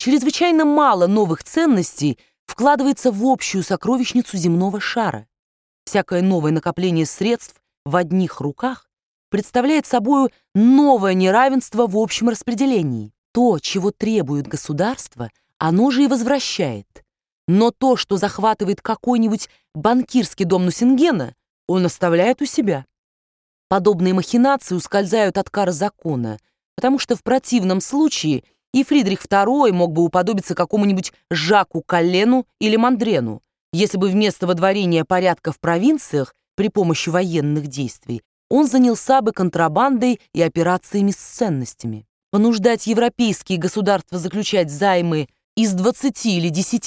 чрезвычайно мало новых ценностей вкладывается в общую сокровищницу земного шара. Всякое новое накопление средств в одних руках представляет собою новое неравенство в общем распределении. То, чего требует государство, оно же и возвращает. Но то, что захватывает какой-нибудь банкирский дом Нусингена, он оставляет у себя. Подобные махинации ускользают от кары закона, потому что в противном случае и Фридрих II мог бы уподобиться какому-нибудь Жаку Коллену или Мандрену, если бы вместо водворения порядка в провинциях при помощи военных действий он занялся бы контрабандой и операциями с ценностями. Понуждать европейские государства заключать займы из 20 или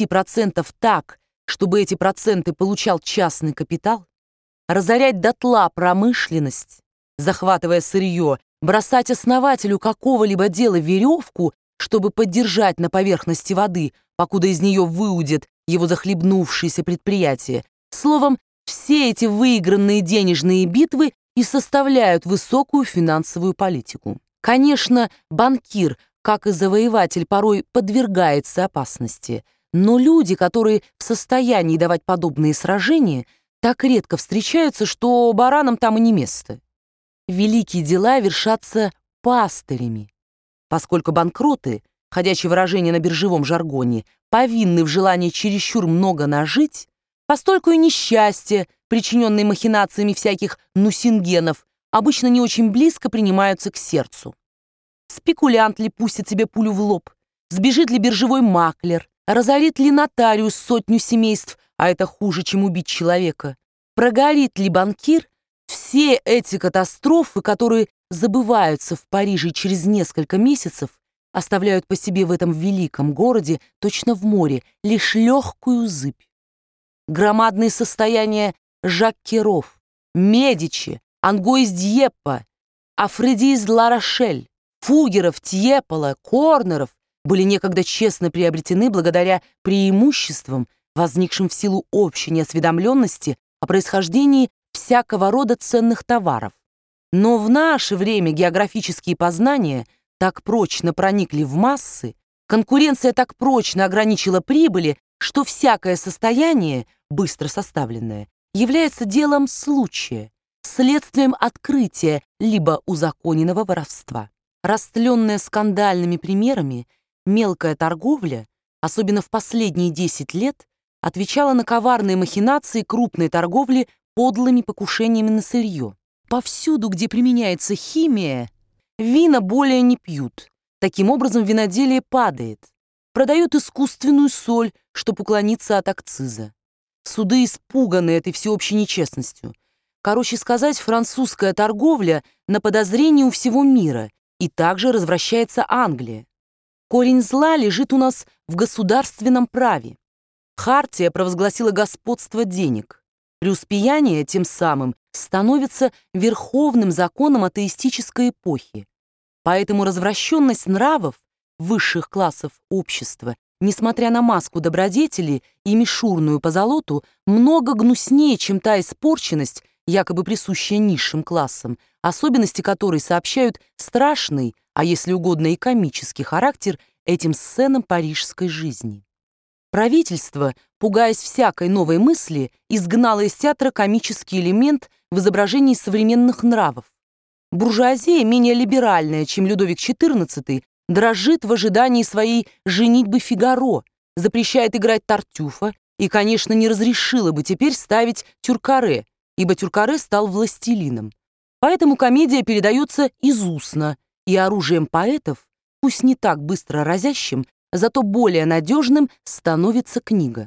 10% так, чтобы эти проценты получал частный капитал, разорять дотла промышленность, захватывая сырье, бросать основателю какого-либо дела веревку, чтобы поддержать на поверхности воды, покуда из нее выудят его захлебнувшееся предприятие. Словом, все эти выигранные денежные битвы и составляют высокую финансовую политику. Конечно, банкир, как и завоеватель, порой подвергается опасности, но люди, которые в состоянии давать подобные сражения, так редко встречаются, что баранам там и не место. Великие дела вершатся пастырями. Поскольку банкроты, ходячее выражение на биржевом жаргоне, повинны в желании чересчур много нажить, постольку и несчастья, причиненные махинациями всяких нусингенов, обычно не очень близко принимаются к сердцу. Спекулянт ли пустит себе пулю в лоб, сбежит ли биржевой маклер, разорит ли нотариус сотню семейств, а это хуже, чем убить человека, прогорит ли банкир, все эти катастрофы, которые забываются в Париже через несколько месяцев, оставляют по себе в этом великом городе, точно в море, лишь легкую зыбь. Громадные состояния Жаккеров, Медичи, Анго из Дьеппа, Афреди из Ла-Рошель, Фугеров, Тьепола, Корнеров были некогда честно приобретены благодаря преимуществам, возникшим в силу общей неосведомленности о происхождении всякого рода ценных товаров. Но в наше время географические познания так прочно проникли в массы, конкуренция так прочно ограничила прибыли, что всякое состояние, быстро составленное, является делом случая, следствием открытия либо узаконенного воровства. Растленная скандальными примерами, мелкая торговля, особенно в последние 10 лет, отвечала на коварные махинации крупной торговли подлыми покушениями на сырье. Повсюду, где применяется химия, вина более не пьют. Таким образом, виноделие падает. Продают искусственную соль, чтобы уклониться от акциза. Суды испуганы этой всеобщей нечестностью. Короче сказать, французская торговля на подозрении у всего мира, и также развращается Англия. Корень зла лежит у нас в государственном праве. Хартия провозгласила господство денег. Преуспеяние тем самым становится верховным законом атеистической эпохи. Поэтому развращенность нравов высших классов общества, несмотря на маску добродетели и мишурную позолоту, много гнуснее, чем та испорченность, якобы присущая низшим классам, особенности которой сообщают страшный, а если угодно и комический характер этим сценам парижской жизни. Правительство, пугаясь всякой новой мысли, изгнало из театра комический элемент в изображении современных нравов. Буржуазия, менее либеральная, чем Людовик XIV, дрожит в ожидании своей женитьбы Фигаро, запрещает играть Тартюфа и, конечно, не разрешила бы теперь ставить Тюркаре, ибо Тюркаре стал властелином. Поэтому комедия передается из устно, и оружием поэтов, пусть не так быстро разящим, зато более надежным становится книга.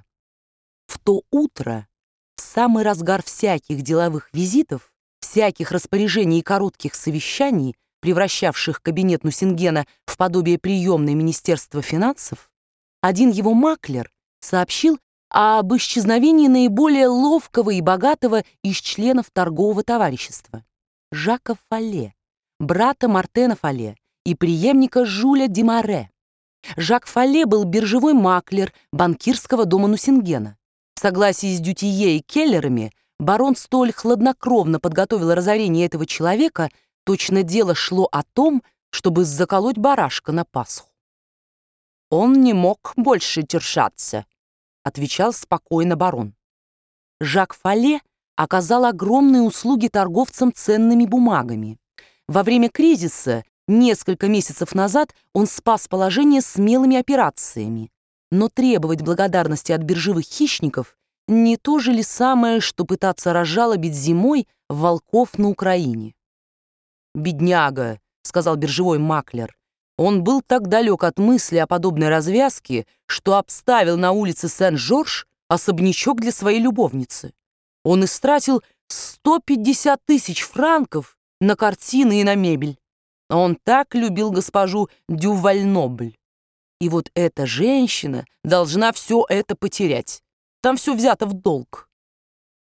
В то утро, в самый разгар всяких деловых визитов, всяких распоряжений и коротких совещаний, превращавших кабинет Нусингена в подобие приемной Министерства финансов, один его маклер сообщил об исчезновении наиболее ловкого и богатого из членов торгового товарищества — Жака Фале, брата Мартена Фале и преемника Жюля Демаре. Жак Фале был биржевой маклер банкирского дома Нусингена. В согласии с Дютье и Келлерами барон столь хладнокровно подготовил разорение этого человека, точно дело шло о том, чтобы заколоть барашка на Пасху. Он не мог больше держаться, отвечал спокойно барон. Жак Фале оказал огромные услуги торговцам ценными бумагами. Во время кризиса, несколько месяцев назад, он спас положение смелыми операциями. Но требовать благодарности от биржевых хищников не то же ли самое, что пытаться разжалобить зимой волков на Украине? «Бедняга», — сказал биржевой маклер. Он был так далек от мысли о подобной развязке, что обставил на улице Сен-Жорж особнячок для своей любовницы. Он истратил 150 тысяч франков на картины и на мебель. Он так любил госпожу Дювальнобль. И вот эта женщина должна все это потерять. Там все взято в долг.